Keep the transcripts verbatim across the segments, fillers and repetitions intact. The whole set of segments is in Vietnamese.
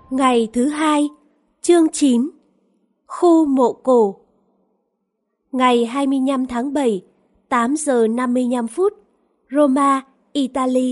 Ngày thứ hai, chương chín, khu mộ cổ. Ngày hai mươi lăm tháng bảy, tám giờ năm mươi lăm phút, Roma, Italy.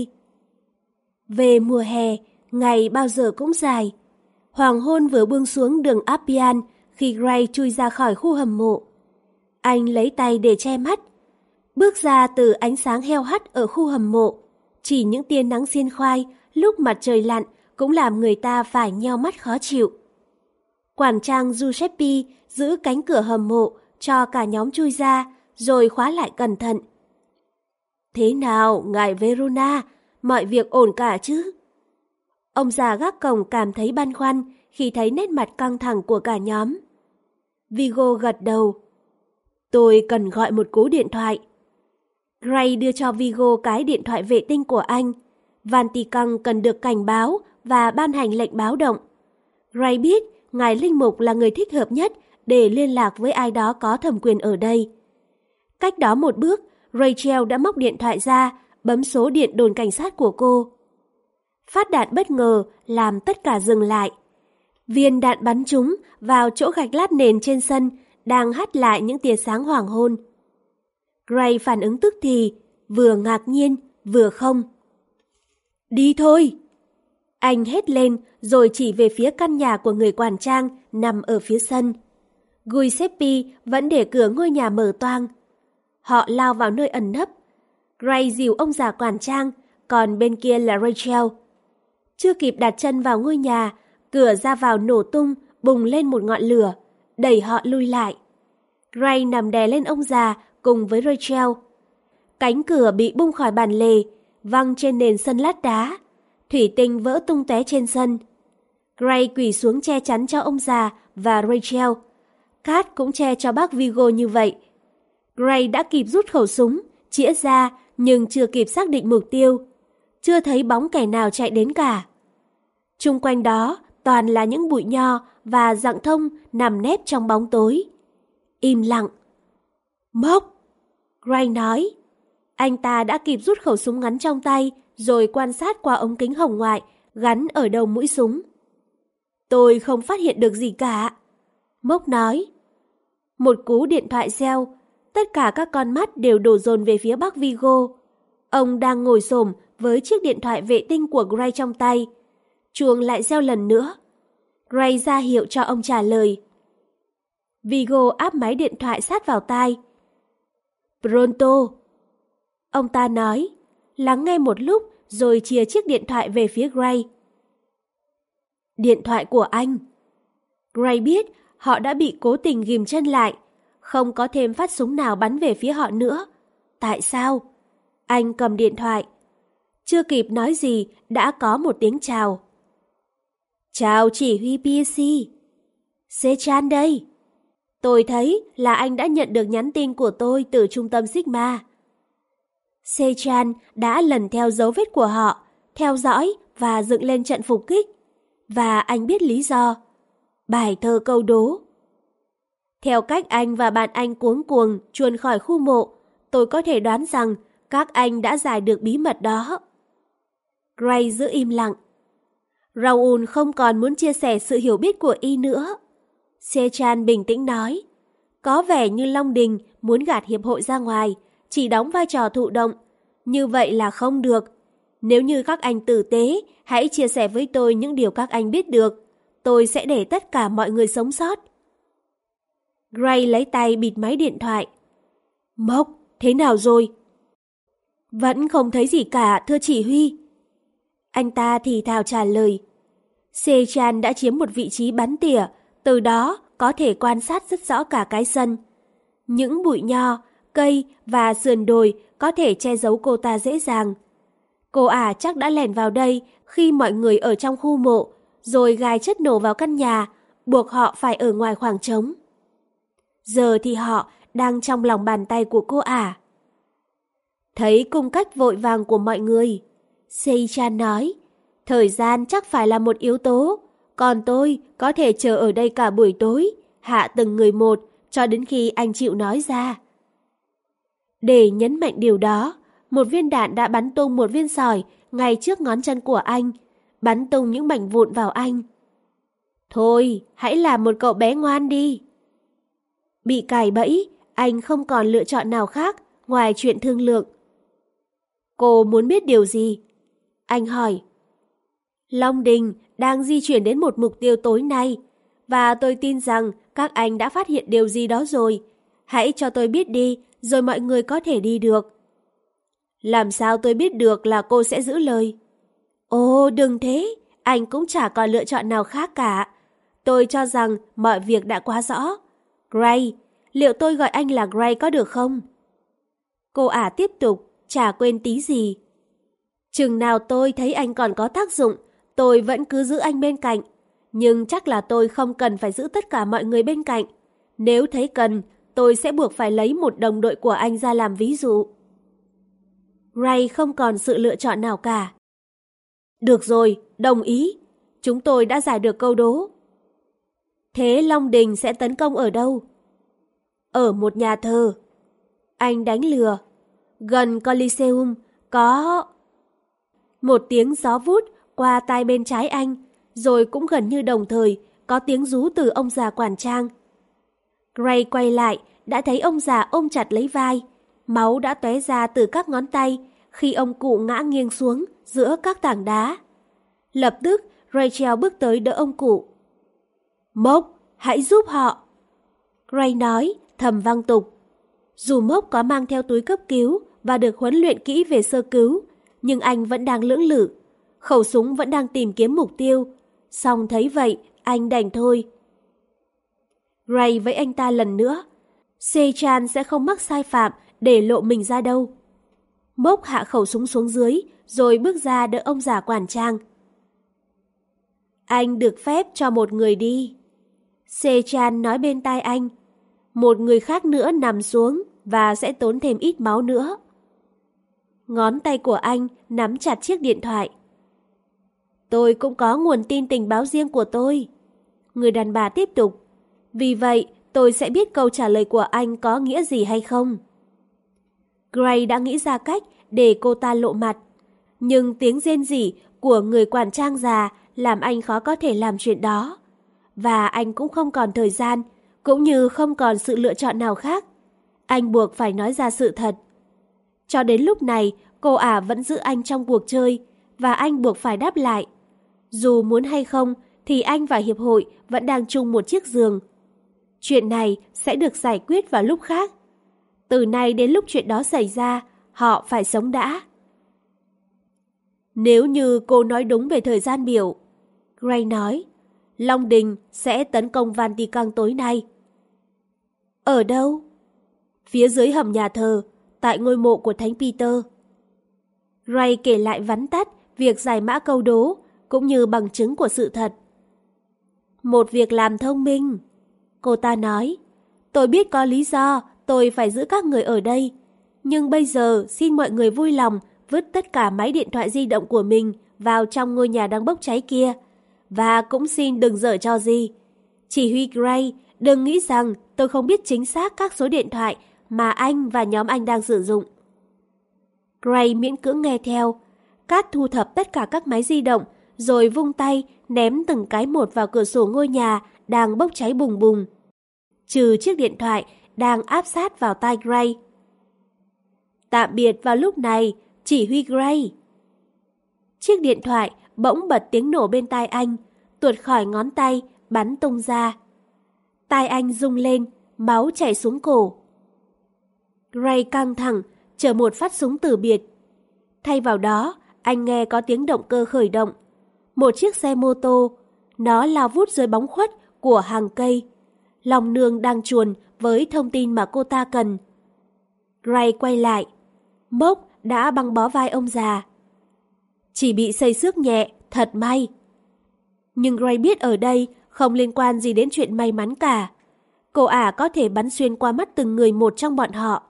Về mùa hè, ngày bao giờ cũng dài. Hoàng hôn vừa buông xuống đường Appian khi Gray chui ra khỏi khu hầm mộ. Anh lấy tay để che mắt, bước ra từ ánh sáng heo hắt ở khu hầm mộ. Chỉ những tia nắng xiên khoai lúc mặt trời lặn cũng làm người ta phải nheo mắt khó chịu. Quản trang Giuseppe giữ cánh cửa hầm mộ cho cả nhóm chui ra, rồi khóa lại cẩn thận. Thế nào, ngài Verona, mọi việc ổn cả chứ? Ông già gác cổng cảm thấy băn khoăn khi thấy nét mặt căng thẳng của cả nhóm. Vigo gật đầu. Tôi cần gọi một cú điện thoại. Gray đưa cho Vigo cái điện thoại vệ tinh của anh. Vatican cần được cảnh báo và ban hành lệnh báo động. Gray biết ngài linh mục là người thích hợp nhất để liên lạc với ai đó có thẩm quyền ở đây. Cách đó một bước, Rachel đã móc điện thoại ra, bấm số điện đồn cảnh sát của cô. Phát đạn bất ngờ làm tất cả dừng lại. Viên đạn bắn trúng vào chỗ gạch lát nền trên sân đang hắt lại những tia sáng hoàng hôn. Gray phản ứng tức thì, vừa ngạc nhiên, vừa không. Đi thôi! Anh hét lên rồi chỉ về phía căn nhà của người quản trang nằm ở phía sân. Giuseppe vẫn để cửa ngôi nhà mở toang. Họ lao vào nơi ẩn nấp. Gray dìu ông già quản trang, còn bên kia là Rachel. Chưa kịp đặt chân vào ngôi nhà, cửa ra vào nổ tung, bùng lên một ngọn lửa, đẩy họ lui lại. Gray nằm đè lên ông già cùng với Rachel. Cánh cửa bị bung khỏi bàn lề, văng trên nền sân lát đá. Thủy tinh vỡ tung tóe trên sân. Gray quỳ xuống che chắn cho ông già và Rachel. Kat cũng che cho bác Vigo như vậy. Gray đã kịp rút khẩu súng, chĩa ra nhưng chưa kịp xác định mục tiêu. Chưa thấy bóng kẻ nào chạy đến cả. Chung quanh đó toàn là những bụi nho và rặng thông nằm nép trong bóng tối. Im lặng. Mốc! Gray nói. Anh ta đã kịp rút khẩu súng ngắn trong tay rồi quan sát qua ống kính hồng ngoại gắn ở đầu mũi súng. Tôi không phát hiện được gì cả. Mốc nói. Một cú điện thoại reo, tất cả các con mắt đều đổ dồn về phía bác Vigo. Ông đang ngồi xổm với chiếc điện thoại vệ tinh của Gray trong tay. Chuông lại reo lần nữa. Gray ra hiệu cho ông trả lời. Vigo áp máy điện thoại sát vào tai. Pronto. Ông ta nói, lắng nghe một lúc rồi chìa chiếc điện thoại về phía Gray. Điện thoại của anh. Gray biết họ đã bị cố tình ghim chân lại, không có thêm phát súng nào bắn về phía họ nữa. Tại sao? Anh cầm điện thoại. Chưa kịp nói gì đã có một tiếng chào. Chào chỉ huy pê xê. Sechan đây. Tôi thấy là anh đã nhận được nhắn tin của tôi từ trung tâm Sigma. Sechan đã lần theo dấu vết của họ, theo dõi và dựng lên trận phục kích. Và anh biết lý do. Bài thơ câu đố. Theo cách anh và bạn anh cuống cuồng chuồn khỏi khu mộ, tôi có thể đoán rằng các anh đã giải được bí mật đó. Gray giữ im lặng. Raoul không còn muốn chia sẻ sự hiểu biết của y nữa. Sechan bình tĩnh nói. Có vẻ như Long Đình muốn gạt hiệp hội ra ngoài, chỉ đóng vai trò thụ động. Như vậy là không được. Nếu như các anh tử tế, hãy chia sẻ với tôi những điều các anh biết được. Tôi sẽ để tất cả mọi người sống sót. Gray lấy tay bịt máy điện thoại. Mốc, thế nào rồi? Vẫn không thấy gì cả, thưa chỉ huy. Anh ta thì thào trả lời. Sechan đã chiếm một vị trí bắn tỉa, từ đó có thể quan sát rất rõ cả cái sân. Những bụi nho, cây và sườn đồi có thể che giấu cô ta dễ dàng. Cô ả chắc đã lẻn vào đây khi mọi người ở trong khu mộ, rồi gài chất nổ vào căn nhà, buộc họ phải ở ngoài khoảng trống. Giờ thì họ đang trong lòng bàn tay của cô ả. Thấy cung cách vội vàng của mọi người, Sechan nói, thời gian chắc phải là một yếu tố, còn tôi có thể chờ ở đây cả buổi tối, hạ từng người một cho đến khi anh chịu nói ra. Để nhấn mạnh điều đó, một viên đạn đã bắn tung một viên sỏi ngay trước ngón chân của anh, bắn tung những mảnh vụn vào anh. Thôi, hãy làm một cậu bé ngoan đi. Bị cài bẫy, anh không còn lựa chọn nào khác ngoài chuyện thương lượng. Cô muốn biết điều gì? Anh hỏi. Long Đình đang di chuyển đến một mục tiêu tối nay, và tôi tin rằng các anh đã phát hiện điều gì đó rồi. Hãy cho tôi biết đi, rồi mọi người có thể đi được. Làm sao tôi biết được là cô sẽ giữ lời? Ồ, đừng thế, anh cũng chả còn lựa chọn nào khác cả. Tôi cho rằng mọi việc đã quá rõ. Gray, liệu tôi gọi anh là Gray có được không? Cô ả tiếp tục, chả quên tí gì. Chừng nào tôi thấy anh còn có tác dụng, tôi vẫn cứ giữ anh bên cạnh. Nhưng chắc là tôi không cần phải giữ tất cả mọi người bên cạnh. Nếu thấy cần, tôi sẽ buộc phải lấy một đồng đội của anh ra làm ví dụ. Gray không còn sự lựa chọn nào cả. Được rồi, đồng ý. Chúng tôi đã giải được câu đố. Thế Long Đình sẽ tấn công ở đâu? Ở một nhà thờ. Anh đánh lừa. Gần Coliseum có... Một tiếng gió vút qua tai bên trái anh, rồi cũng gần như đồng thời có tiếng rú từ ông già quản trang. Gray quay lại, đã thấy ông già ôm chặt lấy vai. Máu đã tóe ra từ các ngón tay khi ông cụ ngã nghiêng xuống giữa các tảng đá. Lập tức, Rachel bước tới đỡ ông cụ. Mốc, hãy giúp họ. Gray nói, thầm vang tục. Dù Mốc có mang theo túi cấp cứu và được huấn luyện kỹ về sơ cứu, nhưng anh vẫn đang lưỡng lự. Khẩu súng vẫn đang tìm kiếm mục tiêu. Song thấy vậy, anh đành thôi. Gray với anh ta lần nữa. Se-chan sẽ không mắc sai phạm để lộ mình ra đâu. Mốc hạ khẩu súng xuống dưới, rồi bước ra đỡ ông già quản trang. Anh được phép cho một người đi. Se-chan nói bên tai anh. Một người khác nữa nằm xuống và sẽ tốn thêm ít máu nữa. Ngón tay của anh nắm chặt chiếc điện thoại. Tôi cũng có nguồn tin tình báo riêng của tôi. Người đàn bà tiếp tục. Vì vậy, tôi sẽ biết câu trả lời của anh có nghĩa gì hay không. Gray đã nghĩ ra cách để cô ta lộ mặt. Nhưng tiếng rên rỉ của người quản trang già làm anh khó có thể làm chuyện đó. Và anh cũng không còn thời gian, cũng như không còn sự lựa chọn nào khác. Anh buộc phải nói ra sự thật. Cho đến lúc này, cô ả vẫn giữ anh trong cuộc chơi, và anh buộc phải đáp lại. Dù muốn hay không, thì anh và hiệp hội vẫn đang chung một chiếc giường. Chuyện này sẽ được giải quyết vào lúc khác. Từ nay đến lúc chuyện đó xảy ra, họ phải sống đã. Nếu như cô nói đúng về thời gian biểu, Gray nói, Long Đình sẽ tấn công Vatican tối nay. Ở đâu? Phía dưới hầm nhà thờ, tại ngôi mộ của Thánh Peter. Gray kể lại vắn tắt việc giải mã câu đố, cũng như bằng chứng của sự thật. Một việc làm thông minh. Cô ta nói, tôi biết có lý do tôi phải giữ các người ở đây, nhưng bây giờ xin mọi người vui lòng vứt tất cả máy điện thoại di động của mình vào trong ngôi nhà đang bốc cháy kia, và cũng xin đừng giở trò gì. Chỉ huy Gray, đừng nghĩ rằng tôi không biết chính xác các số điện thoại mà anh và nhóm anh đang sử dụng. Gray miễn cưỡng nghe theo. Cát thu thập tất cả các máy di động, rồi vung tay ném từng cái một vào cửa sổ ngôi nhà đang bốc cháy bùng bùng. Trừ chiếc điện thoại đang áp sát vào tai Gray. Tạm biệt vào lúc này, chỉ huy Gray. Chiếc điện thoại bỗng bật tiếng nổ bên tai anh, tuột khỏi ngón tay, bắn tung ra. Tai anh rung lên, máu chảy xuống cổ. Gray căng thẳng, chờ một phát súng từ biệt. Thay vào đó, anh nghe có tiếng động cơ khởi động. Một chiếc xe mô tô, nó lao vút dưới bóng khuất của hàng cây. Lòng nương đang chuồn với thông tin mà cô ta cần. Gray quay lại. Mốc đã băng bó vai ông già. Chỉ bị xây xước nhẹ, thật may. Nhưng Gray biết ở đây không liên quan gì đến chuyện may mắn cả. Cô ả có thể bắn xuyên qua mắt từng người một trong bọn họ.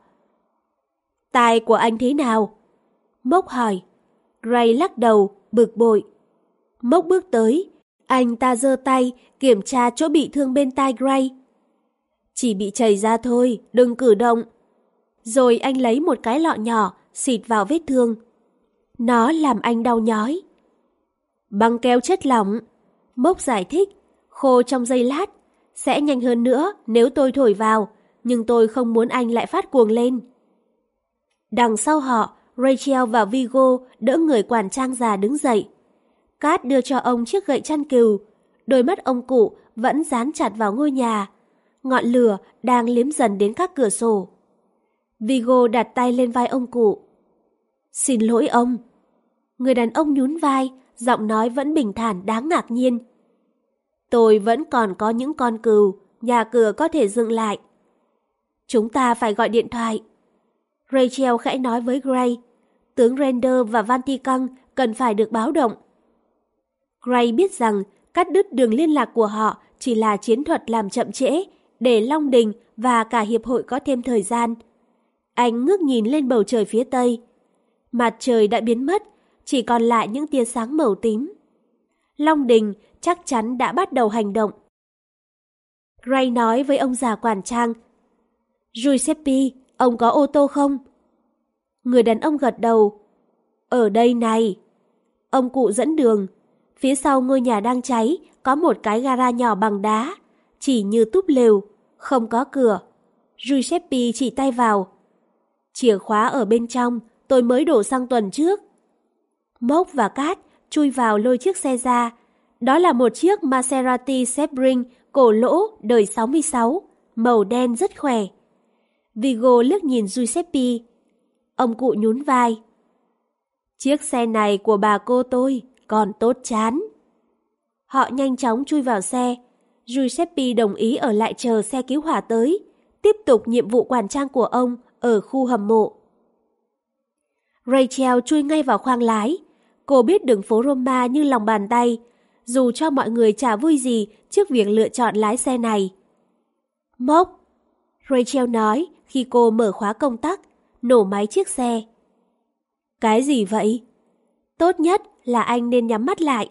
Tai của anh thế nào? Mốc hỏi. Gray lắc đầu, bực bội. Mốc bước tới. Anh ta giơ tay kiểm tra chỗ bị thương bên tai Gray. Chỉ bị chảy ra thôi, đừng cử động. Rồi anh lấy một cái lọ nhỏ xịt vào vết thương. Nó làm anh đau nhói. Băng keo chất lỏng. Mốc giải thích. khô trong giây lát. Sẽ nhanh hơn nữa nếu tôi thổi vào, nhưng tôi không muốn anh lại phát cuồng lên. Đằng sau họ, Rachel và Viggo đỡ người quản trang già đứng dậy. Cát đưa cho ông chiếc gậy chăn cừu, đôi mắt ông cụ vẫn dán chặt vào ngôi nhà. Ngọn lửa đang liếm dần đến các cửa sổ. Viggo đặt tay lên vai ông cụ. Xin lỗi ông. Người đàn ông nhún vai, giọng nói vẫn bình thản đáng ngạc nhiên. Tôi vẫn còn có những con cừu, nhà cửa có thể dừng lại. Chúng ta phải gọi điện thoại. Rachel khẽ nói với Gray. Tướng Randall và Vatican cần phải được báo động. Gray biết rằng cắt đứt đường liên lạc của họ chỉ là chiến thuật làm chậm trễ, để Long Đình và cả hiệp hội có thêm thời gian. Anh ngước nhìn lên bầu trời phía tây. Mặt trời đã biến mất, chỉ còn lại những tia sáng màu tím. Long Đình chắc chắn đã bắt đầu hành động. Gray nói với ông già quản trang. Giuseppe, ông có ô tô không? Người đàn ông gật đầu. Ở đây này. Ông cụ dẫn đường. Phía sau ngôi nhà đang cháy có một cái gara nhỏ bằng đá, chỉ như túp lều, không có cửa. Giuseppe chỉ tay vào. Chìa khóa ở bên trong, tôi mới đổ xăng tuần trước. Mốc và Cát chui vào lôi chiếc xe ra. Đó là một chiếc Maserati Sebring cổ lỗ đời sáu mươi sáu, màu đen rất khỏe. Viggo liếc nhìn Giuseppe. Ông cụ nhún vai. Chiếc xe này của bà cô tôi, còn tốt chán. Họ nhanh chóng chui vào xe. Giuseppe đồng ý ở lại chờ xe cứu hỏa tới, tiếp tục nhiệm vụ quản trang của ông ở khu hầm mộ. Rachel chui ngay vào khoang lái. Cô biết đường phố Roma như lòng bàn tay, dù cho mọi người chả vui gì trước việc lựa chọn lái xe này. Mốc, Rachel nói khi cô mở khóa công tắc, nổ máy chiếc xe. Cái gì vậy? Tốt nhất là anh nên nhắm mắt lại.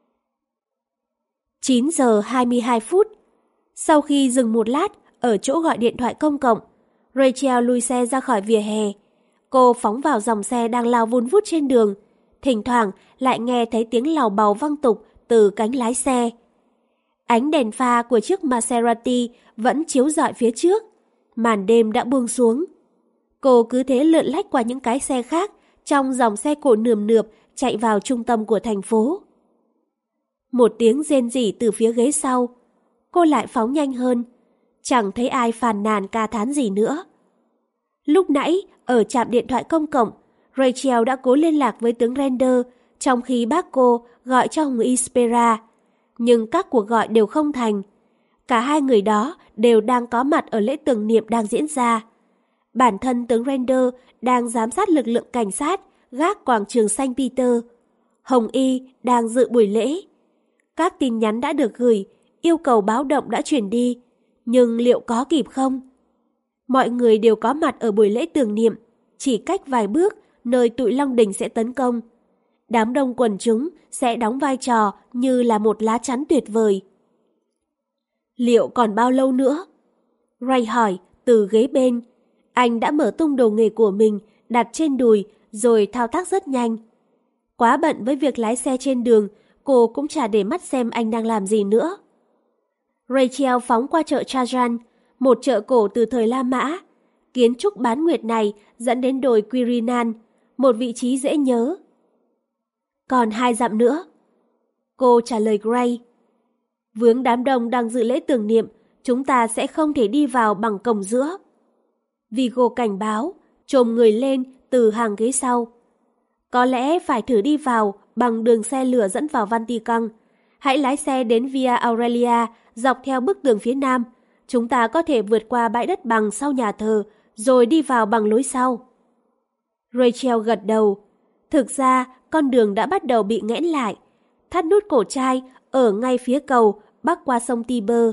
chín giờ hai mươi hai phút. Sau khi dừng một lát ở chỗ gọi điện thoại công cộng, Rachel lùi xe ra khỏi vỉa hè. Cô phóng vào dòng xe đang lao vun vút trên đường. Thỉnh thoảng lại nghe thấy tiếng làu bàu văng tục từ cánh lái xe. Ánh đèn pha của chiếc Maserati vẫn chiếu rọi phía trước. Màn đêm đã buông xuống. Cô cứ thế lượn lách qua những cái xe khác trong dòng xe cộ nườm nượp chạy vào trung tâm của thành phố. Một tiếng rên rỉ từ phía ghế sau. Cô lại phóng nhanh hơn. Chẳng thấy ai phàn nàn ca thán gì nữa. Lúc nãy, ở trạm điện thoại công cộng, Rachel đã cố liên lạc với tướng Randall trong khi bác cô gọi cho Hồng Ispera. Nhưng các cuộc gọi đều không thành. Cả hai người đó đều đang có mặt ở lễ tưởng niệm đang diễn ra. Bản thân tướng Randall đang giám sát lực lượng cảnh sát gác quảng trường Saint Peter. Hồng Y đang dự buổi lễ. Các tin nhắn đã được gửi, yêu cầu báo động đã chuyển đi. Nhưng liệu có kịp không? Mọi người đều có mặt ở buổi lễ tưởng niệm, chỉ cách vài bước nơi tụi Long Đình sẽ tấn công. Đám đông quần chúng sẽ đóng vai trò như là một lá chắn tuyệt vời. Liệu còn bao lâu nữa? Ray hỏi từ ghế bên. Anh đã mở tung đồ nghề của mình đặt trên đùi rồi thao tác rất nhanh. Quá bận với việc lái xe trên đường, cô cũng chả để mắt xem anh đang làm gì nữa. Rachel phóng qua chợ Trajan, một chợ cổ từ thời La Mã. Kiến trúc bán nguyệt này dẫn đến đồi Quirinan, một vị trí dễ nhớ. Còn hai dặm nữa. Cô trả lời Gray. Vướng đám đông đang dự lễ tưởng niệm, chúng ta sẽ không thể đi vào bằng cổng giữa. Viggo cảnh báo, chồm người lên từ hàng ghế sau. Có lẽ phải thử đi vào bằng đường xe lửa dẫn vào Vatican. Hãy lái xe đến Via Aurelia, dọc theo bức tường phía nam. Chúng ta có thể vượt qua bãi đất bằng sau nhà thờ, rồi đi vào bằng lối sau. Rachel gật đầu. Thực ra, con đường đã bắt đầu bị nghẽn lại. Thắt nút cổ trai ở ngay phía cầu bắc qua sông Tiber.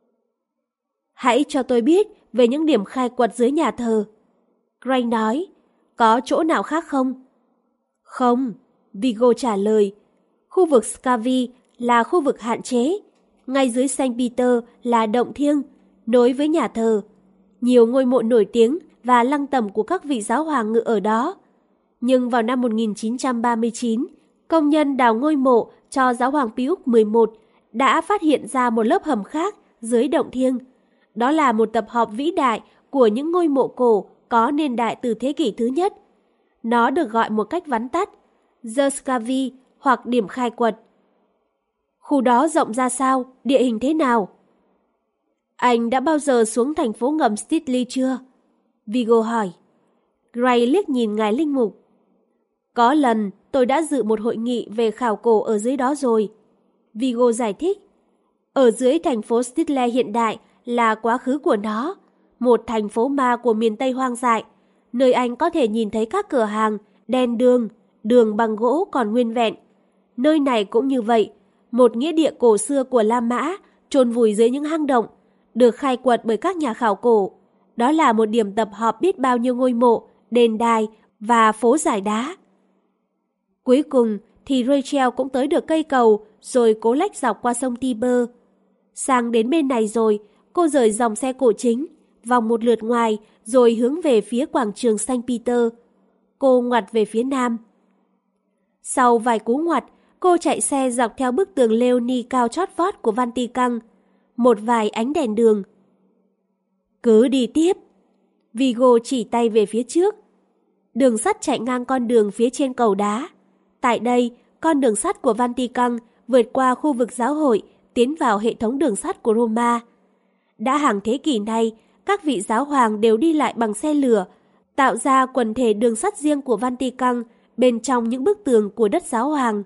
Hãy cho tôi biết về những điểm khai quật dưới nhà thờ. Gray nói. Có chỗ nào khác không? Không, Viggo trả lời. Khu vực Scavi là khu vực hạn chế. Ngay dưới Saint Peter là động thiêng, nối với nhà thờ. Nhiều ngôi mộ nổi tiếng và lăng tẩm của các vị giáo hoàng ngự ở đó. Nhưng vào năm một nghìn chín trăm ba mươi chín, công nhân đào ngôi mộ cho giáo hoàng Pius mười một đã phát hiện ra một lớp hầm khác dưới động thiêng. Đó là một tập hợp vĩ đại của những ngôi mộ cổ có niên đại từ thế kỷ thứ nhất. Nó được gọi một cách vắn tắt, Zerskavi hoặc điểm khai quật. Khu đó rộng ra sao, địa hình thế nào? Anh đã bao giờ xuống thành phố ngầm Stitley chưa? Vigo hỏi. Gray liếc nhìn ngài linh mục. Có lần tôi đã dự một hội nghị về khảo cổ ở dưới đó rồi. Vigo giải thích. Ở dưới thành phố Stitley hiện đại là quá khứ của nó, một thành phố ma của miền Tây hoang dại, nơi anh có thể nhìn thấy các cửa hàng, đèn đường, đường bằng gỗ còn nguyên vẹn. Nơi này cũng như vậy, một nghĩa địa cổ xưa của La Mã, chôn vùi dưới những hang động, được khai quật bởi các nhà khảo cổ. Đó là một điểm tập hợp biết bao nhiêu ngôi mộ, đền đài và phố giải đá. Cuối cùng thì Rachel cũng tới được cây cầu rồi cố lách dọc qua sông Tiber. Sang đến bên này rồi, cô rời dòng xe cổ chính, vòng một lượt ngoài rồi hướng về phía quảng trường Saint Peter. Cô ngoặt về phía nam. Sau vài cú ngoặt, cô chạy xe dọc theo bức tường Leonie cao chót vót của Vatican. Một vài ánh đèn đường. Cứ đi tiếp. Vigo chỉ tay về phía trước. Đường sắt chạy ngang con đường phía trên cầu đá. Tại đây, con đường sắt của Vatican vượt qua khu vực giáo hội, tiến vào hệ thống đường sắt của Roma. Đã hàng thế kỷ nay, các vị giáo hoàng đều đi lại bằng xe lửa, tạo ra quần thể đường sắt riêng của Vatican bên trong những bức tường của đất giáo hoàng.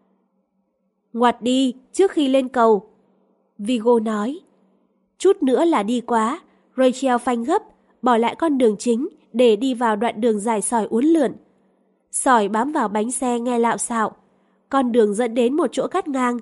Ngoặt đi trước khi lên cầu. Vigo nói. Chút nữa là đi quá. Rachel phanh gấp, bỏ lại con đường chính để đi vào đoạn đường dài sỏi uốn lượn. Sỏi bám vào bánh xe nghe lạo xạo. Con đường dẫn đến một chỗ cắt ngang.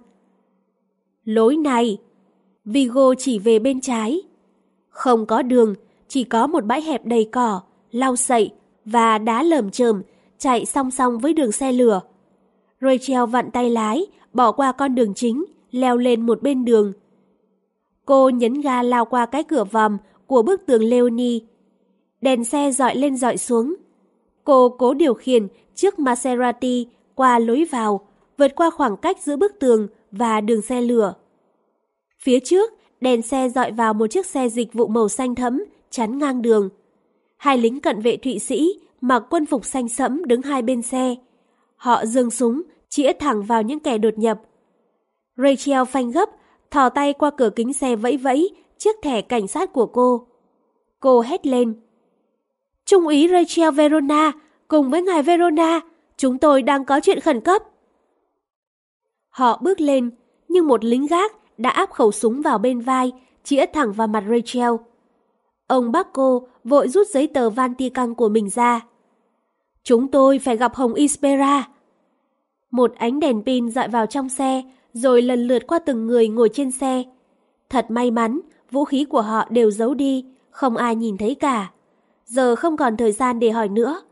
Lối này. Vigo chỉ về bên trái. Không có đường, chỉ có một bãi hẹp đầy cỏ, lau sậy và đá lởm chởm chạy song song với đường xe lửa. Rachel vặn tay lái, bỏ qua con đường chính, leo lên một bên đường. Cô nhấn ga lao qua cái cửa vòm của bức tường Leonie. Đèn xe dọi lên dọi xuống. Cô cố điều khiển chiếc Maserati qua lối vào, vượt qua khoảng cách giữa bức tường và đường xe lửa. Phía trước, đèn xe dọi vào một chiếc xe dịch vụ màu xanh thẫm chắn ngang đường. Hai lính cận vệ Thụy Sĩ mặc quân phục xanh sẫm đứng hai bên xe. Họ giương súng, chĩa thẳng vào những kẻ đột nhập. Rachel phanh gấp, thò tay qua cửa kính xe vẫy vẫy chiếc thẻ cảnh sát của cô. Cô hét lên. Trung úy Rachel Verona, cùng với ngài Verona, chúng tôi đang có chuyện khẩn cấp. Họ bước lên, nhưng một lính gác đã áp khẩu súng vào bên vai, chĩa thẳng vào mặt Rachel. Ông bác cô vội rút giấy tờ Vatican của mình ra. Chúng tôi phải gặp Hồng Ispera. Một ánh đèn pin dọi vào trong xe, rồi lần lượt qua từng người ngồi trên xe. Thật may mắn, vũ khí của họ đều giấu đi, không ai nhìn thấy cả. Giờ không còn thời gian để hỏi nữa.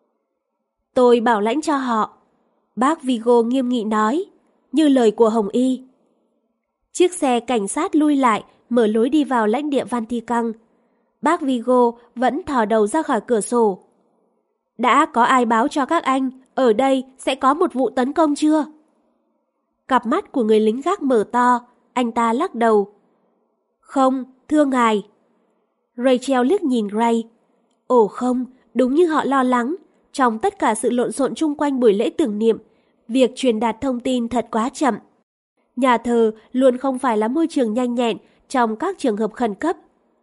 Tôi bảo lãnh cho họ. Bác Vigo nghiêm nghị nói, như lời của Hồng Y. Chiếc xe cảnh sát lui lại, mở lối đi vào lãnh địa Vatican. Bác Vigo vẫn thò đầu ra khỏi cửa sổ. Đã có ai báo cho các anh, ở đây sẽ có một vụ tấn công chưa? Cặp mắt của người lính gác mở to, anh ta lắc đầu. Không, thưa ngài. Rachel liếc nhìn Gray. Ồ không, đúng như họ lo lắng. Trong tất cả sự lộn xộn chung quanh buổi lễ tưởng niệm, việc truyền đạt thông tin thật quá chậm. Nhà thờ luôn không phải là môi trường nhanh nhẹn trong các trường hợp khẩn cấp.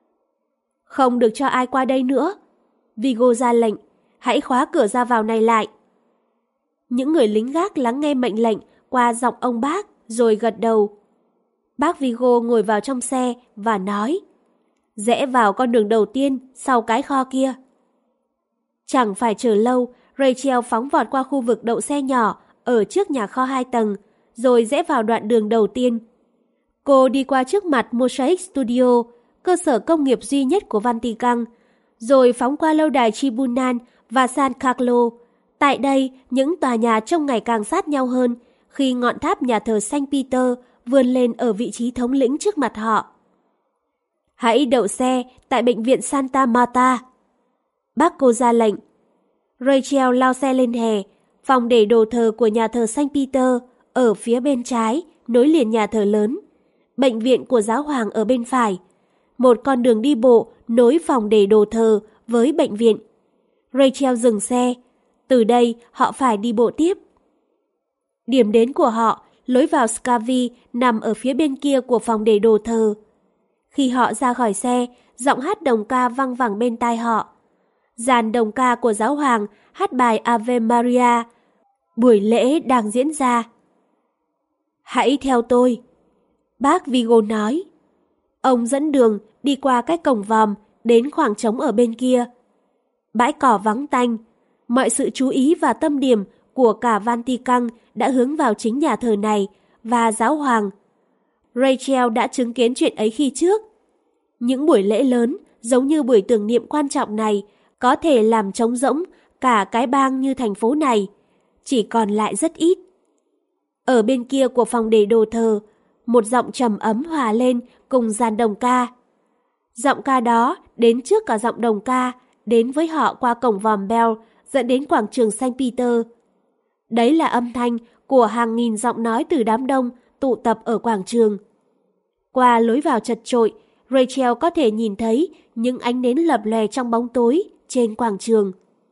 Không được cho ai qua đây nữa. Vigo ra lệnh, hãy khóa cửa ra vào này lại. Những người lính gác lắng nghe mệnh lệnh qua giọng ông bác rồi gật đầu. Bác Vigo ngồi vào trong xe và nói, rẽ vào con đường đầu tiên sau cái kho kia. Chẳng phải chờ lâu, Rachel phóng vọt qua khu vực đậu xe nhỏ ở trước nhà kho hai tầng, rồi rẽ vào đoạn đường đầu tiên. Cô đi qua trước mặt Mosaic Studio, cơ sở công nghiệp duy nhất của Vatican, rồi phóng qua lâu đài Tribunan và San Carlo. Tại đây, những tòa nhà trông ngày càng sát nhau hơn khi ngọn tháp nhà thờ Saint Peter vươn lên ở vị trí thống lĩnh trước mặt họ. Hãy đậu xe tại bệnh viện Santa Marta. Bác cô ra lệnh. Rachel lao xe lên hè, phòng để đồ thờ của nhà thờ Saint Peter ở phía bên trái, nối liền nhà thờ lớn. Bệnh viện của giáo hoàng ở bên phải. Một con đường đi bộ nối phòng để đồ thờ với bệnh viện. Rachel dừng xe. Từ đây họ phải đi bộ tiếp. Điểm đến của họ, lối vào Scavi nằm ở phía bên kia của phòng để đồ thờ. Khi họ ra khỏi xe, giọng hát đồng ca văng vẳng bên tai họ. Dàn đồng ca của giáo hoàng hát bài Ave Maria. Buổi lễ đang diễn ra. Hãy theo tôi, bác Vigo nói. Ông dẫn đường đi qua cái cổng vòm đến khoảng trống ở bên kia. Bãi cỏ vắng tanh, mọi sự chú ý và tâm điểm của cả Vatican đã hướng vào chính nhà thờ này và giáo hoàng. Rachel đã chứng kiến chuyện ấy khi trước. Những buổi lễ lớn giống như buổi tưởng niệm quan trọng này có thể làm trống rỗng cả cái bang như thành phố này, chỉ còn lại rất ít. Ở bên kia của phòng để đồ thờ, một giọng trầm ấm hòa lên cùng dàn đồng ca. Giọng ca đó đến trước cả giọng đồng ca đến với họ qua cổng vòm bell dẫn đến quảng trường Saint Peter. Đấy là âm thanh của hàng nghìn giọng nói từ đám đông tụ tập ở quảng trường. Qua lối vào chật chội, Rachel có thể nhìn thấy những ánh nến lập lòe trong bóng tối trên quảng trường.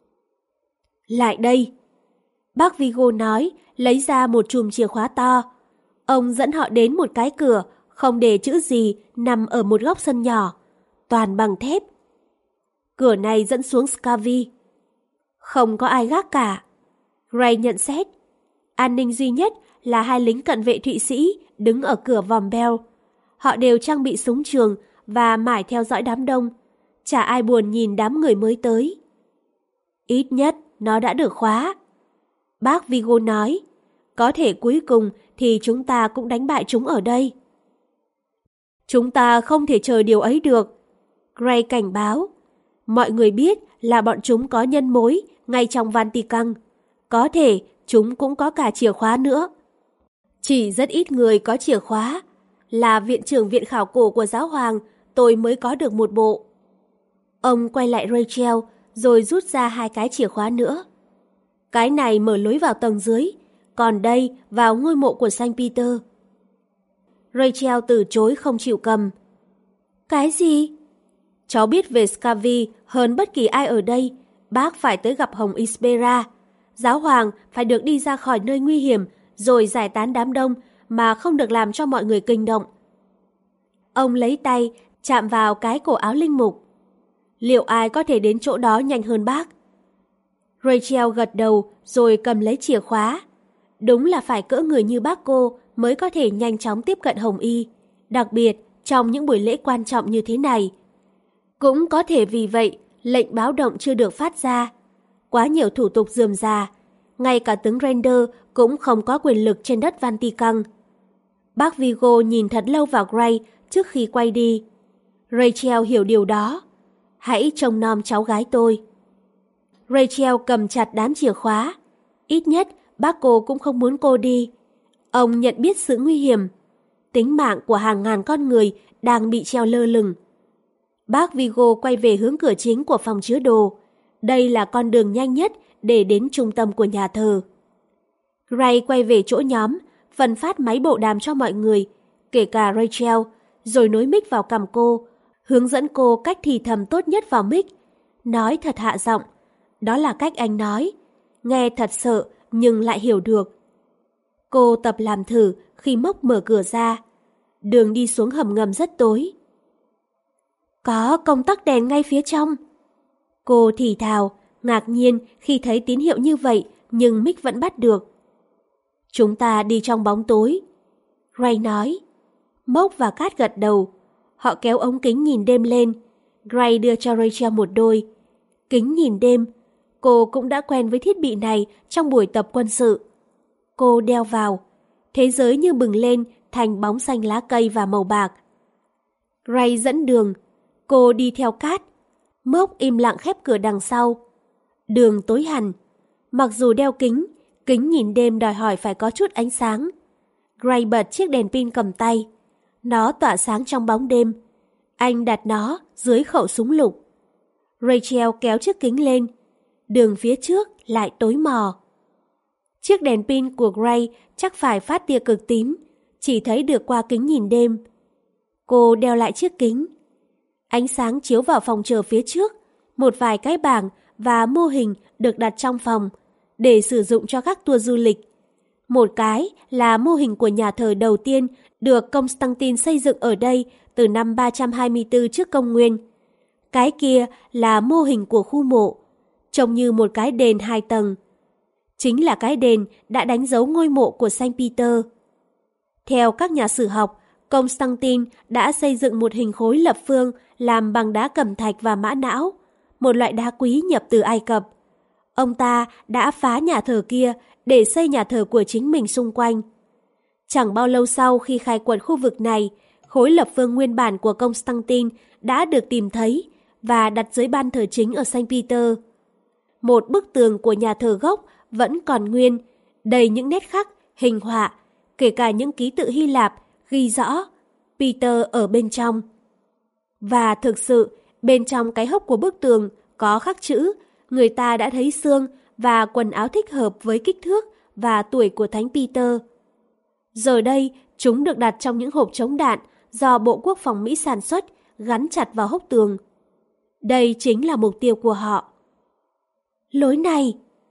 Lại đây, bác Vigo nói, lấy ra một chùm chìa khóa to. Ông dẫn họ đến một cái cửa, không để chữ gì, nằm ở một góc sân nhỏ, toàn bằng thép. Cửa này dẫn xuống Scavi. Không có ai gác cả. Gray nhận xét. An ninh duy nhất là hai lính cận vệ Thụy Sĩ đứng ở cửa vòm bell. Họ đều trang bị súng trường và mải theo dõi đám đông. Chả ai buồn nhìn đám người mới tới. Ít nhất nó đã được khóa. Bác Vigo nói. Có thể cuối cùng thì chúng ta cũng đánh bại chúng ở đây. Chúng ta không thể chờ điều ấy được. Gray cảnh báo. Mọi người biết là bọn chúng có nhân mối ngay trong Vatican. Có thể chúng cũng có cả chìa khóa nữa. Chỉ rất ít người có chìa khóa. Là viện trưởng viện khảo cổ của giáo hoàng, tôi mới có được một bộ. Ông quay lại Rachel rồi rút ra hai cái chìa khóa nữa. Cái này mở lối vào tầng dưới, còn đây vào ngôi mộ của Saint Peter. Rachel từ chối không chịu cầm. Cái gì? Cháu biết về Scavi hơn bất kỳ ai ở đây. Bác phải tới gặp Hồng Ispera. Giáo hoàng phải được đi ra khỏi nơi nguy hiểm rồi giải tán đám đông mà không được làm cho mọi người kinh động. Ông lấy tay chạm vào cái cổ áo linh mục. Liệu ai có thể đến chỗ đó nhanh hơn bác? Rachel gật đầu rồi cầm lấy chìa khóa. Đúng là phải cỡ người như bác cô mới có thể nhanh chóng tiếp cận Hồng Y, đặc biệt trong những buổi lễ quan trọng như thế này. Cũng có thể vì vậy lệnh báo động chưa được phát ra. Quá nhiều thủ tục rườm rà, ngay cả tướng Render cũng không có quyền lực trên đất Vatican. Bác Vigo nhìn thật lâu vào Gray trước khi quay đi. Rachel hiểu điều đó. Hãy trông nom cháu gái tôi. Rachel cầm chặt đám chìa khóa. Ít nhất bác cô cũng không muốn cô đi. Ông nhận biết sự nguy hiểm. Tính mạng của hàng ngàn con người đang bị treo lơ lửng. Bác Vigo quay về hướng cửa chính của phòng chứa đồ. Đây là con đường nhanh nhất để đến trung tâm của nhà thờ. Gray quay về chỗ nhóm, phân phát máy bộ đàm cho mọi người, kể cả Rachel, rồi nối mic vào cằm cô, hướng dẫn cô cách thì thầm tốt nhất vào mic. Nói thật hạ giọng. Đó là cách anh nói. Nghe thật sợ nhưng lại hiểu được. Cô tập làm thử khi mốc mở cửa ra. Đường đi xuống hầm ngầm rất tối. Có công tắc đèn ngay phía trong. Cô thì thào, ngạc nhiên khi thấy tín hiệu như vậy nhưng mic vẫn bắt được. Chúng ta đi trong bóng tối. Gray nói. Mốc và Cát gật đầu. Họ kéo ống kính nhìn đêm lên. Gray đưa cho Rachel một đôi. Kính nhìn đêm. Cô cũng đã quen với thiết bị này trong buổi tập quân sự. Cô đeo vào. Thế giới như bừng lên thành bóng xanh lá cây và màu bạc. Gray dẫn đường. Cô đi theo Cát. Mốc im lặng khép cửa đằng sau. Đường tối hẳn. Mặc dù đeo kính, kính nhìn đêm đòi hỏi phải có chút ánh sáng. Gray bật chiếc đèn pin cầm tay. Nó tỏa sáng trong bóng đêm. Anh đặt nó dưới khẩu súng lục. Rachel kéo chiếc kính lên. Đường phía trước lại tối mò. Chiếc đèn pin của Gray chắc phải phát tia cực tím, chỉ thấy được qua kính nhìn đêm. Cô đeo lại chiếc kính. Ánh sáng chiếu vào phòng chờ phía trước, một vài cái bảng và mô hình được đặt trong phòng để sử dụng cho các tour du lịch. Một cái là mô hình của nhà thờ đầu tiên được Constantine xây dựng ở đây từ năm ba trăm hai mươi tư trước công nguyên. Cái kia là mô hình của khu mộ, trông như một cái đền hai tầng. Chính là cái đền đã đánh dấu ngôi mộ của Saint Peter. Theo các nhà sử học, Constantine đã xây dựng một hình khối lập phương làm bằng đá cẩm thạch và mã não, một loại đá quý nhập từ Ai Cập. Ông ta đã phá nhà thờ kia để xây nhà thờ của chính mình xung quanh. Chẳng bao lâu sau khi khai quật khu vực này, khối lập phương nguyên bản của Constantine đã được tìm thấy và đặt dưới ban thờ chính ở Saint Peter. Một bức tường của nhà thờ gốc vẫn còn nguyên, đầy những nét khắc, hình họa, kể cả những ký tự Hy Lạp ghi rõ Peter ở bên trong. Và thực sự, bên trong cái hốc của bức tường có khắc chữ người ta đã thấy xương và quần áo thích hợp với kích thước và tuổi của Thánh Peter. Giờ đây, chúng được đặt trong những hộp chống đạn do Bộ Quốc phòng Mỹ sản xuất, gắn chặt vào hốc tường. Đây chính là mục tiêu của họ. Lối này!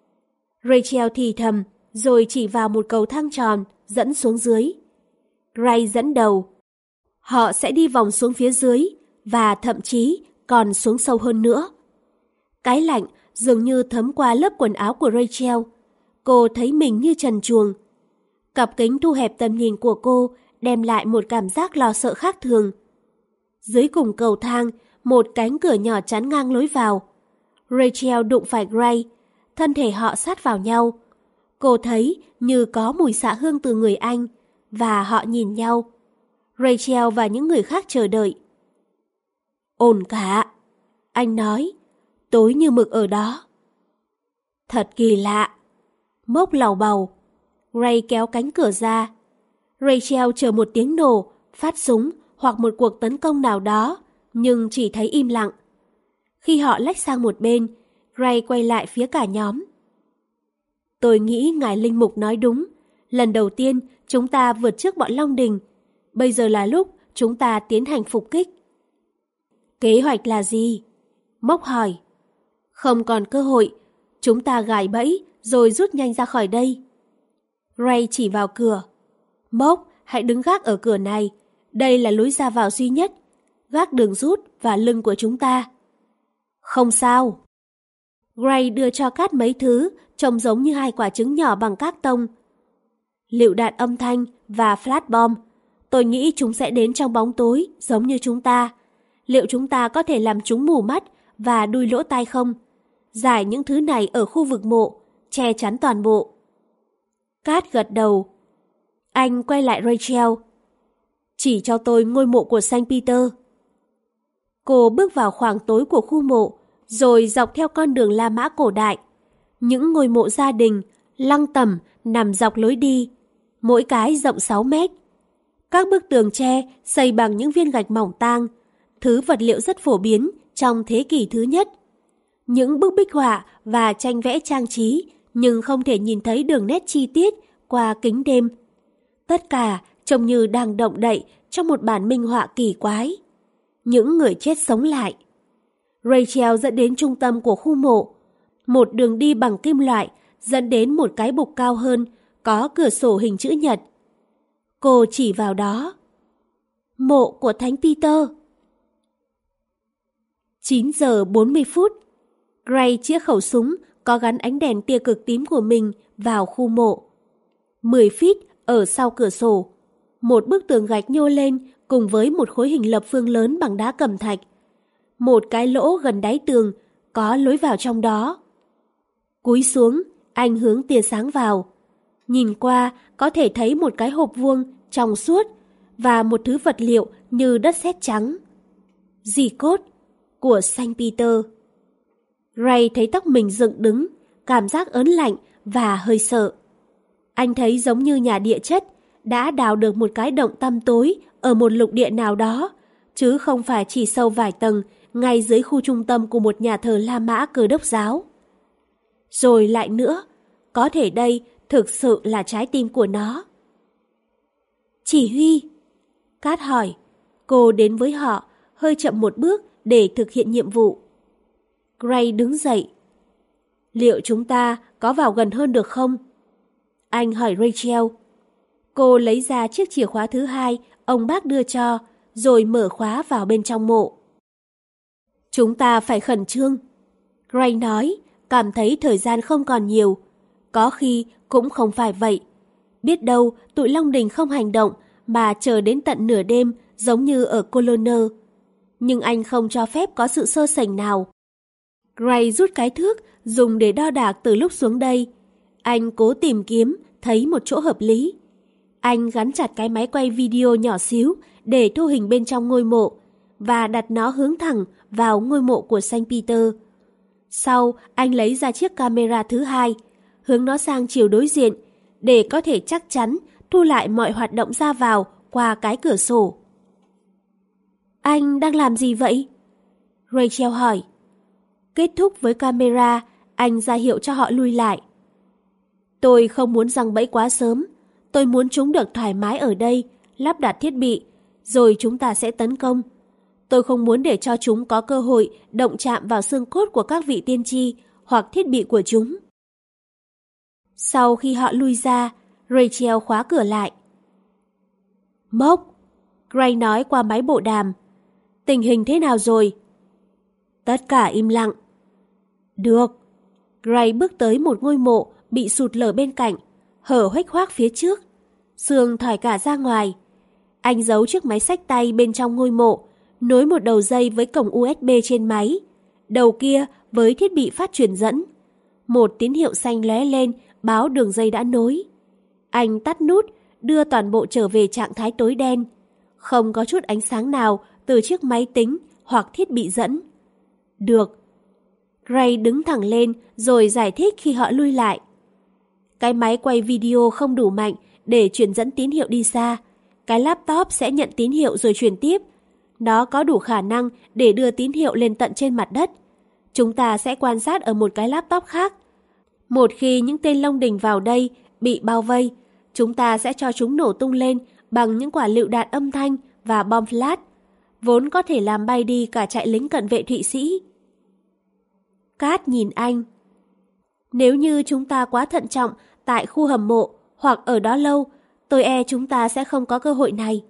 Rachel thì thầm, rồi chỉ vào một cầu thang tròn dẫn xuống dưới. Gray dẫn đầu. Họ sẽ đi vòng xuống phía dưới và thậm chí còn xuống sâu hơn nữa. Cái lạnh dường như thấm qua lớp quần áo của Rachel. Cô thấy mình như trần truồng. Cặp kính thu hẹp tầm nhìn của cô đem lại một cảm giác lo sợ khác thường. Dưới cùng cầu thang, một cánh cửa nhỏ chắn ngang lối vào. Rachel đụng phải Gray, thân thể họ sát vào nhau. Cô thấy như có mùi xạ hương từ người anh, và họ nhìn nhau. Rachel và những người khác chờ đợi. Ổn cả, anh nói, tối như mực ở đó. Thật kỳ lạ. Mốc lầu bầu. Gray kéo cánh cửa ra. Rachel chờ một tiếng nổ, phát súng hoặc một cuộc tấn công nào đó, nhưng chỉ thấy im lặng. Khi họ lách sang một bên, Gray quay lại phía cả nhóm. Tôi nghĩ ngài linh mục nói đúng. Lần đầu tiên chúng ta vượt trước bọn Long Đình. Bây giờ là lúc chúng ta tiến hành phục kích. Kế hoạch là gì? Mốc hỏi. Không còn cơ hội. Chúng ta gài bẫy rồi rút nhanh ra khỏi đây. Gray chỉ vào cửa. Mốc, hãy đứng gác ở cửa này. Đây là lối ra vào duy nhất. Gác đường rút và lưng của chúng ta. Không sao. Gray đưa cho Cát mấy thứ trông giống như hai quả trứng nhỏ bằng các tông. Lựu đạn âm thanh và flash bomb. Tôi nghĩ chúng sẽ đến trong bóng tối giống như chúng ta. Liệu chúng ta có thể làm chúng mù mắt và đuôi lỗ tai không? Giải những thứ này ở khu vực mộ, che chắn toàn bộ. Cát gật đầu. Anh quay lại Rachel. Chỉ cho tôi ngôi mộ của Saint Peter. Cô bước vào khoảng tối của khu mộ, rồi dọc theo con đường La Mã cổ đại. Những ngôi mộ gia đình, lăng tẩm nằm dọc lối đi, mỗi cái rộng sáu mét. Các bức tường tre xây bằng những viên gạch mỏng tang, thứ vật liệu rất phổ biến trong thế kỷ thứ nhất. Những bức bích họa và tranh vẽ trang trí, nhưng không thể nhìn thấy đường nét chi tiết qua kính đêm. Tất cả trông như đang động đậy trong một bản minh họa kỳ quái. Những người chết sống lại. Rachel dẫn đến trung tâm của khu mộ. Một đường đi bằng kim loại dẫn đến một cái bục cao hơn, có cửa sổ hình chữ nhật. Cô chỉ vào đó. Mộ của Thánh Peter. chín giờ bốn mươi phút. Gray chĩa khẩu súng có gắn ánh đèn tia cực tím của mình vào khu mộ. mười feet ở sau cửa sổ, một bức tường gạch nhô lên cùng với một khối hình lập phương lớn bằng đá cẩm thạch. Một cái lỗ gần đáy tường, có lối vào trong đó. Cúi xuống, anh hướng tia sáng vào. Nhìn qua, có thể thấy một cái hộp vuông trong suốt và một thứ vật liệu như đất sét trắng. Di cốt của Saint Peter. Ray thấy tóc mình dựng đứng, cảm giác ớn lạnh và hơi sợ. Anh thấy giống như nhà địa chất đã đào được một cái động tăm tối ở một lục địa nào đó, chứ không phải chỉ sâu vài tầng ngay dưới khu trung tâm của một nhà thờ La Mã Cơ Đốc giáo. Rồi lại nữa, có thể đây thực sự là trái tim của nó. Chỉ huy? Cát hỏi. Cô đến với họ, hơi chậm một bước để thực hiện nhiệm vụ. Gray đứng dậy. Liệu chúng ta có vào gần hơn được không? Anh hỏi Rachel. Cô lấy ra chiếc chìa khóa thứ hai ông bác đưa cho, rồi mở khóa vào bên trong mộ. Chúng ta phải khẩn trương. Gray nói, cảm thấy thời gian không còn nhiều. Có khi cũng không phải vậy. Biết đâu tụi Long Đình không hành động mà chờ đến tận nửa đêm giống như ở Coloner. Nhưng anh không cho phép có sự sơ sẩy nào. Gray rút cái thước dùng để đo đạc từ lúc xuống đây. Anh cố tìm kiếm, thấy một chỗ hợp lý. Anh gắn chặt cái máy quay video nhỏ xíu để thu hình bên trong ngôi mộ và đặt nó hướng thẳng vào ngôi mộ của Saint Peter. Sau, anh lấy ra chiếc camera thứ hai, hướng nó sang chiều đối diện để có thể chắc chắn thu lại mọi hoạt động ra vào qua cái cửa sổ. Anh đang làm gì vậy? Rachel hỏi. Kết thúc với camera, anh ra hiệu cho họ lui lại. Tôi không muốn giăng bẫy quá sớm. Tôi muốn chúng được thoải mái ở đây, lắp đặt thiết bị, rồi chúng ta sẽ tấn công. Tôi không muốn để cho chúng có cơ hội động chạm vào xương cốt của các vị tiên tri hoặc thiết bị của chúng. Sau khi họ lui ra, Rachel khóa cửa lại. Mốc, Gray nói qua máy bộ đàm. Tình hình thế nào rồi? Tất cả im lặng. Được. Gray bước tới một ngôi mộ bị sụt lở bên cạnh, hở huếch hoác phía trước. Xương thỏi cả ra ngoài. Anh giấu chiếc máy xách tay bên trong ngôi mộ, nối một đầu dây với cổng u ét bê trên máy, đầu kia với thiết bị phát truyền dẫn. Một tín hiệu xanh lóe lên báo đường dây đã nối. Anh tắt nút, đưa toàn bộ trở về trạng thái tối đen. Không có chút ánh sáng nào từ chiếc máy tính hoặc thiết bị dẫn. Được. Gray đứng thẳng lên rồi giải thích khi họ lui lại. Cái máy quay video không đủ mạnh để truyền dẫn tín hiệu đi xa. Cái laptop sẽ nhận tín hiệu rồi truyền tiếp. Nó có đủ khả năng để đưa tín hiệu lên tận trên mặt đất. Chúng ta sẽ quan sát ở một cái laptop khác. Một khi những tên Long Đình vào đây bị bao vây, chúng ta sẽ cho chúng nổ tung lên bằng những quả lựu đạn âm thanh và bom flash, vốn có thể làm bay đi cả trại lính cận vệ Thụy Sĩ. Cát nhìn anh. Nếu như chúng ta quá thận trọng tại khu hầm mộ hoặc ở đó lâu, tôi e chúng ta sẽ không có cơ hội này.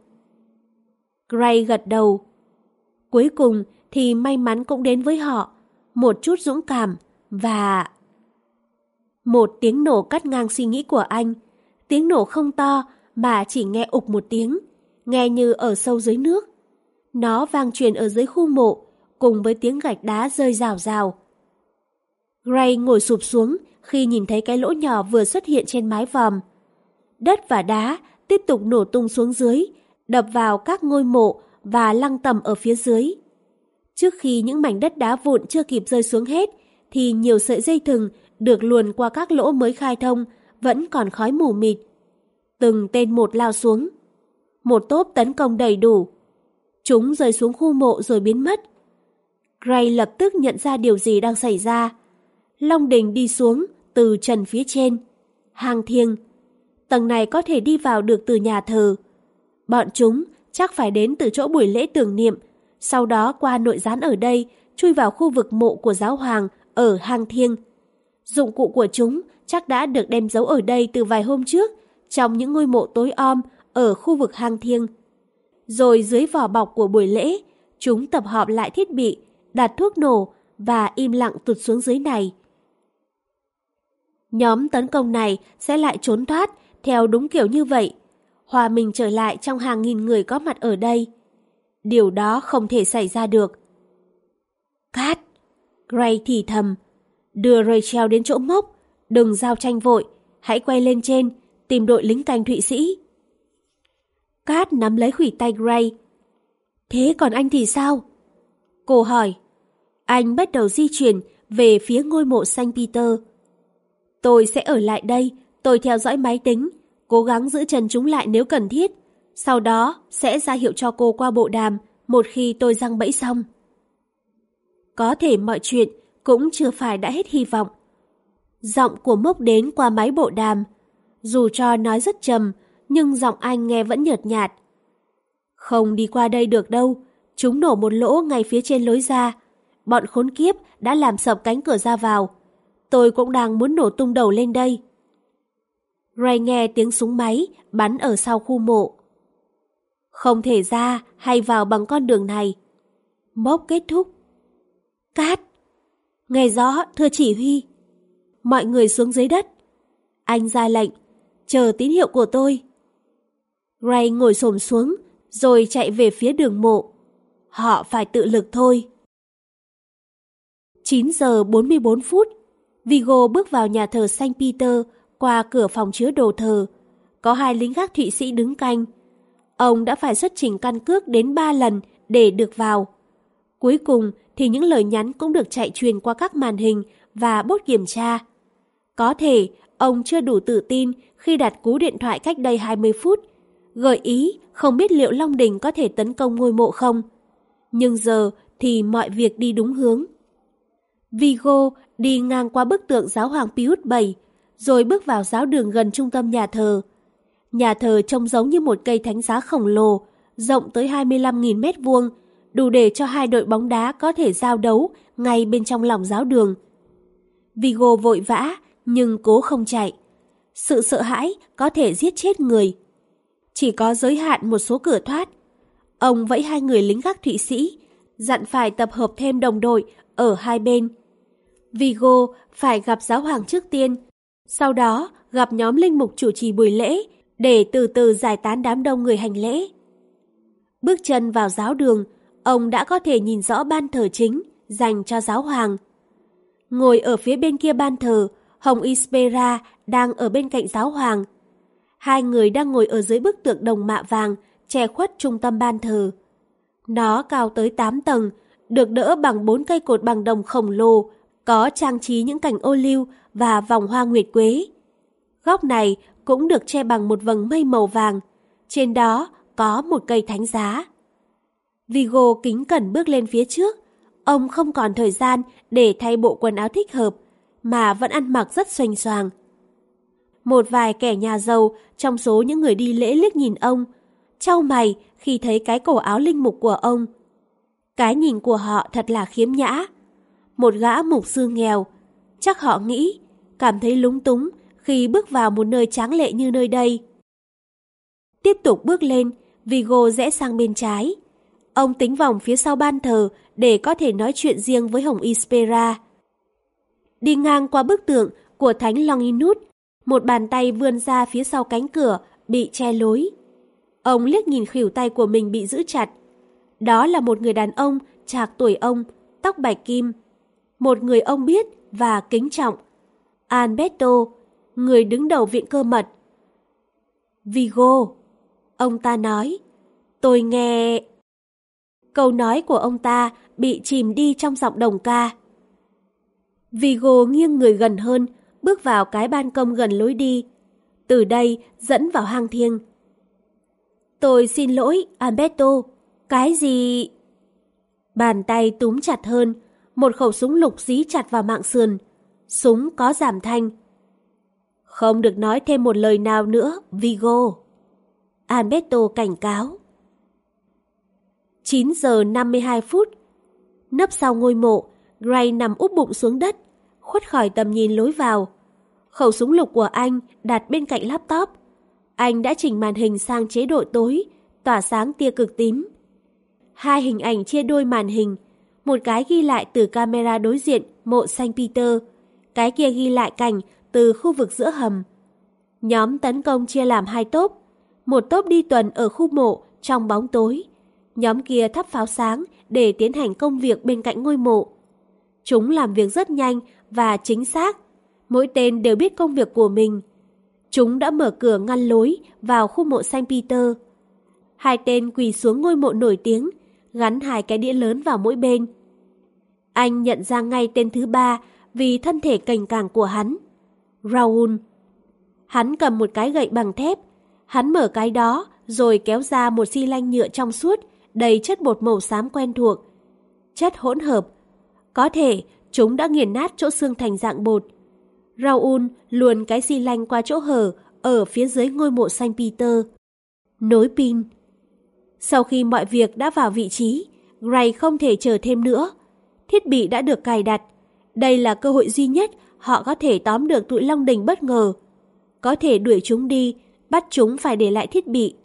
Gray gật đầu. Cuối cùng thì may mắn cũng đến với họ, một chút dũng cảm và... Một tiếng nổ cắt ngang suy nghĩ của anh. Tiếng nổ không to mà chỉ nghe ục một tiếng, nghe như ở sâu dưới nước. Nó vang truyền ở dưới khu mộ cùng với tiếng gạch đá rơi rào rào. Gray ngồi sụp xuống khi nhìn thấy cái lỗ nhỏ vừa xuất hiện trên mái vòm. Đất và đá tiếp tục nổ tung xuống dưới, đập vào các ngôi mộ và lăng tầm ở phía dưới. Trước khi những mảnh đất đá vụn chưa kịp rơi xuống hết, thì nhiều sợi dây thừng được luồn qua các lỗ mới khai thông vẫn còn khói mù mịt. Từng tên một lao xuống. Một tốp tấn công đầy đủ. Chúng rơi xuống khu mộ rồi biến mất. Gray lập tức nhận ra điều gì đang xảy ra. Long Đình đi xuống từ trần phía trên. Hang thiêng. Tầng này có thể đi vào được từ nhà thờ. Bọn chúng chắc phải đến từ chỗ buổi lễ tưởng niệm, sau đó qua nội gián ở đây, chui vào khu vực mộ của giáo hoàng ở hang thiêng. Dụng cụ của chúng chắc đã được đem giấu ở đây từ vài hôm trước, trong những ngôi mộ tối om ở khu vực hang thiêng. Rồi dưới vỏ bọc của buổi lễ, chúng tập hợp lại thiết bị, đặt thuốc nổ và im lặng tụt xuống dưới này. Nhóm tấn công này sẽ lại trốn thoát theo đúng kiểu như vậy, hòa mình trở lại trong hàng nghìn người có mặt ở đây. Điều đó không thể xảy ra được. Cát, Gray thì thầm, đưa Rachel đến chỗ mốc, đừng giao tranh vội, hãy quay lên trên, tìm đội lính canh Thụy Sĩ. Cát nắm lấy khuỷu tay Gray. Thế còn anh thì sao? Cô hỏi. Anh bắt đầu di chuyển về phía ngôi mộ Saint Peter. Tôi sẽ ở lại đây, tôi theo dõi máy tính, cố gắng giữ chân chúng lại nếu cần thiết. Sau đó sẽ ra hiệu cho cô qua bộ đàm một khi tôi giăng bẫy xong. Có thể mọi chuyện cũng chưa phải đã hết hy vọng. Giọng của Mốc đến qua máy bộ đàm. Dù cho nói rất trầm, nhưng giọng anh nghe vẫn nhợt nhạt. Không đi qua đây được đâu, chúng nổ một lỗ ngay phía trên lối ra. Bọn khốn kiếp đã làm sập cánh cửa ra vào. Tôi cũng đang muốn nổ tung đầu lên đây. Ray nghe tiếng súng máy bắn ở sau khu mộ. Không thể ra hay vào bằng con đường này. Mốc kết thúc. Cát! Nghe rõ, thưa chỉ huy. Mọi người xuống dưới đất. Anh ra lệnh, chờ tín hiệu của tôi. Ray ngồi xổm xuống, rồi chạy về phía đường mộ. Họ phải tự lực thôi. chín giờ bốn mươi bốn phút, Viggo bước vào nhà thờ Saint Peter qua cửa phòng chứa đồ thờ. Có hai lính gác Thụy Sĩ đứng canh. Ông đã phải xuất trình căn cước đến ba lần để được vào. Cuối cùng thì những lời nhắn cũng được chạy truyền qua các màn hình và bốt kiểm tra. Có thể ông chưa đủ tự tin khi đặt cú điện thoại cách đây hai mươi phút, gợi ý không biết liệu Long Đình có thể tấn công ngôi mộ không. Nhưng giờ thì mọi việc đi đúng hướng. Viggo đi ngang qua bức tượng giáo hoàng Pius bảy, rồi bước vào giáo đường gần trung tâm nhà thờ. Nhà thờ trông giống như một cây thánh giá khổng lồ, rộng tới hai mươi lăm nghìn mét vuông, đủ để cho hai đội bóng đá có thể giao đấu ngay bên trong lòng giáo đường. Viggo vội vã, nhưng cố không chạy. Sự sợ hãi có thể giết chết người. Chỉ có giới hạn một số cửa thoát. Ông vẫy hai người lính gác Thụy Sĩ, dặn phải tập hợp thêm đồng đội ở hai bên. Viggo phải gặp giáo hoàng trước tiên, sau đó gặp nhóm linh mục chủ trì buổi lễ để từ từ giải tán đám đông người hành lễ. Bước chân vào giáo đường, ông đã có thể nhìn rõ ban thờ chính dành cho giáo hoàng. Ngồi ở phía bên kia ban thờ, Hồng Ispera đang ở bên cạnh giáo hoàng. Hai người đang ngồi ở dưới bức tượng đồng mạ vàng che khuất trung tâm ban thờ. Nó cao tới tám tầng, được đỡ bằng bốn cây cột bằng đồng khổng lồ, có trang trí những cành ô liu và vòng hoa nguyệt quế. Góc này cũng được che bằng một vầng mây màu vàng, trên đó có một cây thánh giá. Viggo kính cẩn bước lên phía trước. Ông không còn thời gian để thay bộ quần áo thích hợp, mà vẫn ăn mặc rất xoành xoàng. Một vài kẻ nhà giàu trong số những người đi lễ liếc nhìn ông, chau mày khi thấy cái cổ áo linh mục của ông. Cái nhìn của họ thật là khiếm nhã. Một gã mục sư nghèo, chắc họ nghĩ, cảm thấy lúng túng khi bước vào một nơi tráng lệ như nơi đây. Tiếp tục bước lên, Viggo rẽ sang bên trái. Ông tính vòng phía sau ban thờ để có thể nói chuyện riêng với Hồng Ispera. Đi ngang qua bức tượng của Thánh Longinus, một bàn tay vươn ra phía sau cánh cửa bị che lối. Ông liếc nhìn khuỷu tay của mình bị giữ chặt. Đó là một người đàn ông trạc tuổi ông, tóc bạch kim. Một người ông biết và kính trọng. Alberto, người đứng đầu viện cơ mật. Viggo, ông ta nói, tôi nghe... Câu nói của ông ta bị chìm đi trong giọng đồng ca. Viggo nghiêng người gần hơn, bước vào cái ban công gần lối đi. Từ đây dẫn vào hang thiêng. Tôi xin lỗi, Alberto. Cái gì... Bàn tay túm chặt hơn, một khẩu súng lục dí chặt vào mạng sườn. Súng có giảm thanh. Không được nói thêm một lời nào nữa, Viggo. Alberto cảnh cáo. chín giờ năm mươi hai phút. Nấp sau ngôi mộ, Gray nằm úp bụng xuống đất, khuất khỏi tầm nhìn lối vào. Khẩu súng lục của anh đặt bên cạnh laptop. Anh đã chỉnh màn hình sang chế độ tối, tỏa sáng tia cực tím. Hai hình ảnh chia đôi màn hình, một cái ghi lại từ camera đối diện mộ Saint Peter, cái kia ghi lại cảnh từ khu vực giữa hầm. Nhóm tấn công chia làm hai tốp, một tốp đi tuần ở khu mộ trong bóng tối, nhóm kia thắp pháo sáng để tiến hành công việc bên cạnh ngôi mộ. Chúng làm việc rất nhanh và chính xác, mỗi tên đều biết công việc của mình. Chúng đã mở cửa ngăn lối vào khu mộ Saint Peter. Hai tên quỳ xuống ngôi mộ nổi tiếng, gắn hai cái đĩa lớn vào mỗi bên. Anh nhận ra ngay tên thứ ba vì thân thể cành càng của hắn. Raoul. Hắn cầm một cái gậy bằng thép. Hắn mở cái đó rồi kéo ra một xi lanh nhựa trong suốt đầy chất bột màu xám quen thuộc. Chất hỗn hợp. Có thể chúng đã nghiền nát chỗ xương thành dạng bột. Raoul luồn cái xi lanh qua chỗ hở ở phía dưới ngôi mộ Saint Peter. Nối pin. Sau khi mọi việc đã vào vị trí, Gray không thể chờ thêm nữa. Thiết bị đã được cài đặt. Đây là cơ hội duy nhất họ có thể tóm được tụi Long Đình bất ngờ. Có thể đuổi chúng đi, bắt chúng phải để lại thiết bị.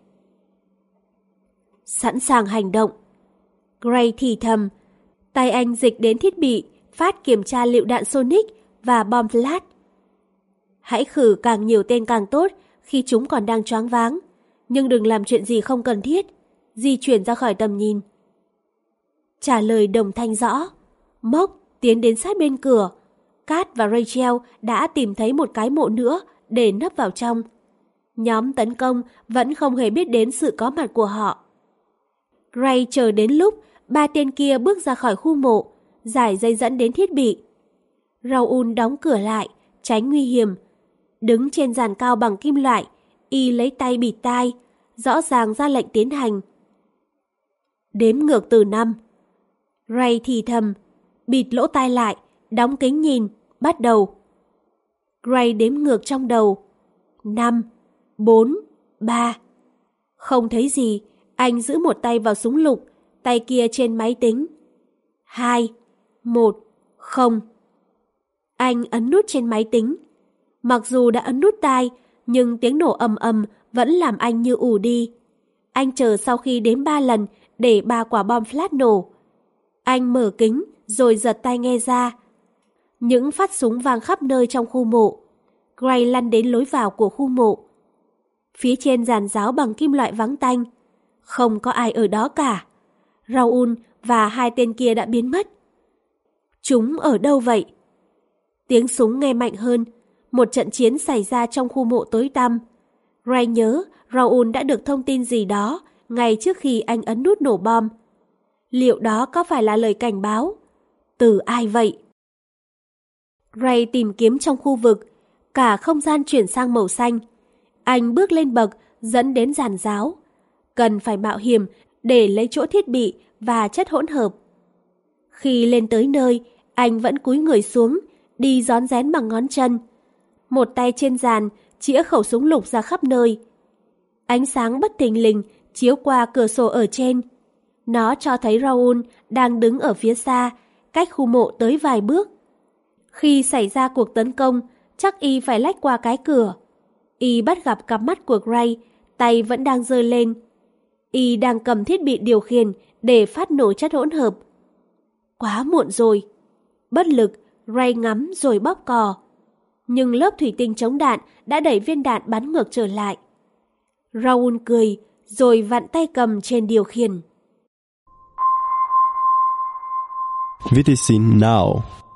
Sẵn sàng hành động. Gray thì thầm. Tay anh dịch đến thiết bị, phát kiểm tra lựu đạn sonic và bom flash. Hãy khử càng nhiều tên càng tốt khi chúng còn đang choáng váng. Nhưng đừng làm chuyện gì không cần thiết. Di chuyển ra khỏi tầm nhìn. Trả lời đồng thanh rõ. Mốc tiến đến sát bên cửa. Kat và Rachel đã tìm thấy một cái mộ nữa để nấp vào trong. Nhóm tấn công vẫn không hề biết đến sự có mặt của họ. Gray chờ đến lúc ba tên kia bước ra khỏi khu mộ, giải dây dẫn đến thiết bị. Raoul đóng cửa lại, tránh nguy hiểm. Đứng trên giàn cao bằng kim loại, y lấy tay bịt tai, rõ ràng ra lệnh tiến hành. Đếm ngược từ năm. Gray thì thầm, bịt lỗ tai lại, đóng kính nhìn, bắt đầu. Gray đếm ngược trong đầu. Năm, bốn, ba. Không thấy gì, anh giữ một tay vào súng lục, tay kia trên máy tính. Hai, một, không. Anh ấn nút trên máy tính. Mặc dù đã ấn nút tai, nhưng tiếng nổ ầm ầm vẫn làm anh như ù đi. Anh chờ sau khi đếm ba lần để ba quả bom flash nổ. Anh mở kính rồi giật tai nghe ra. Những phát súng vang khắp nơi trong khu mộ. Gray lăn đến lối vào của khu mộ. Phía trên giàn giáo bằng kim loại vắng tanh. Không có ai ở đó cả. Raoul và hai tên kia đã biến mất. Chúng ở đâu vậy? Tiếng súng nghe mạnh hơn. Một trận chiến xảy ra trong khu mộ tối tăm. Gray nhớ Raoul đã được thông tin gì đó ngay trước khi anh ấn nút nổ bom. Liệu đó có phải là lời cảnh báo? Từ ai vậy? Gray tìm kiếm trong khu vực. Cả không gian chuyển sang màu xanh. Anh bước lên bậc dẫn đến giàn giáo. Cần phải mạo hiểm để lấy chỗ thiết bị và chất hỗn hợp. Khi lên tới nơi, anh vẫn cúi người xuống, đi rón rén bằng ngón chân. Một tay trên giàn chĩa khẩu súng lục ra khắp nơi. Ánh sáng bất thình lình chiếu qua cửa sổ ở trên. Nó cho thấy Raoul đang đứng ở phía xa, cách khu mộ tới vài bước. Khi xảy ra cuộc tấn công, chắc y phải lách qua cái cửa. Y bắt gặp cặp mắt của Gray, tay vẫn đang giơ lên. Y đang cầm thiết bị điều khiển để phát nổ chất hỗn hợp. Quá muộn rồi. Bất lực, Gray ngắm rồi bóp cò. Nhưng lớp thủy tinh chống đạn đã đẩy viên đạn bắn ngược trở lại. Raoul cười, rồi vặn tay cầm trên điều khiển. vê tê xê Now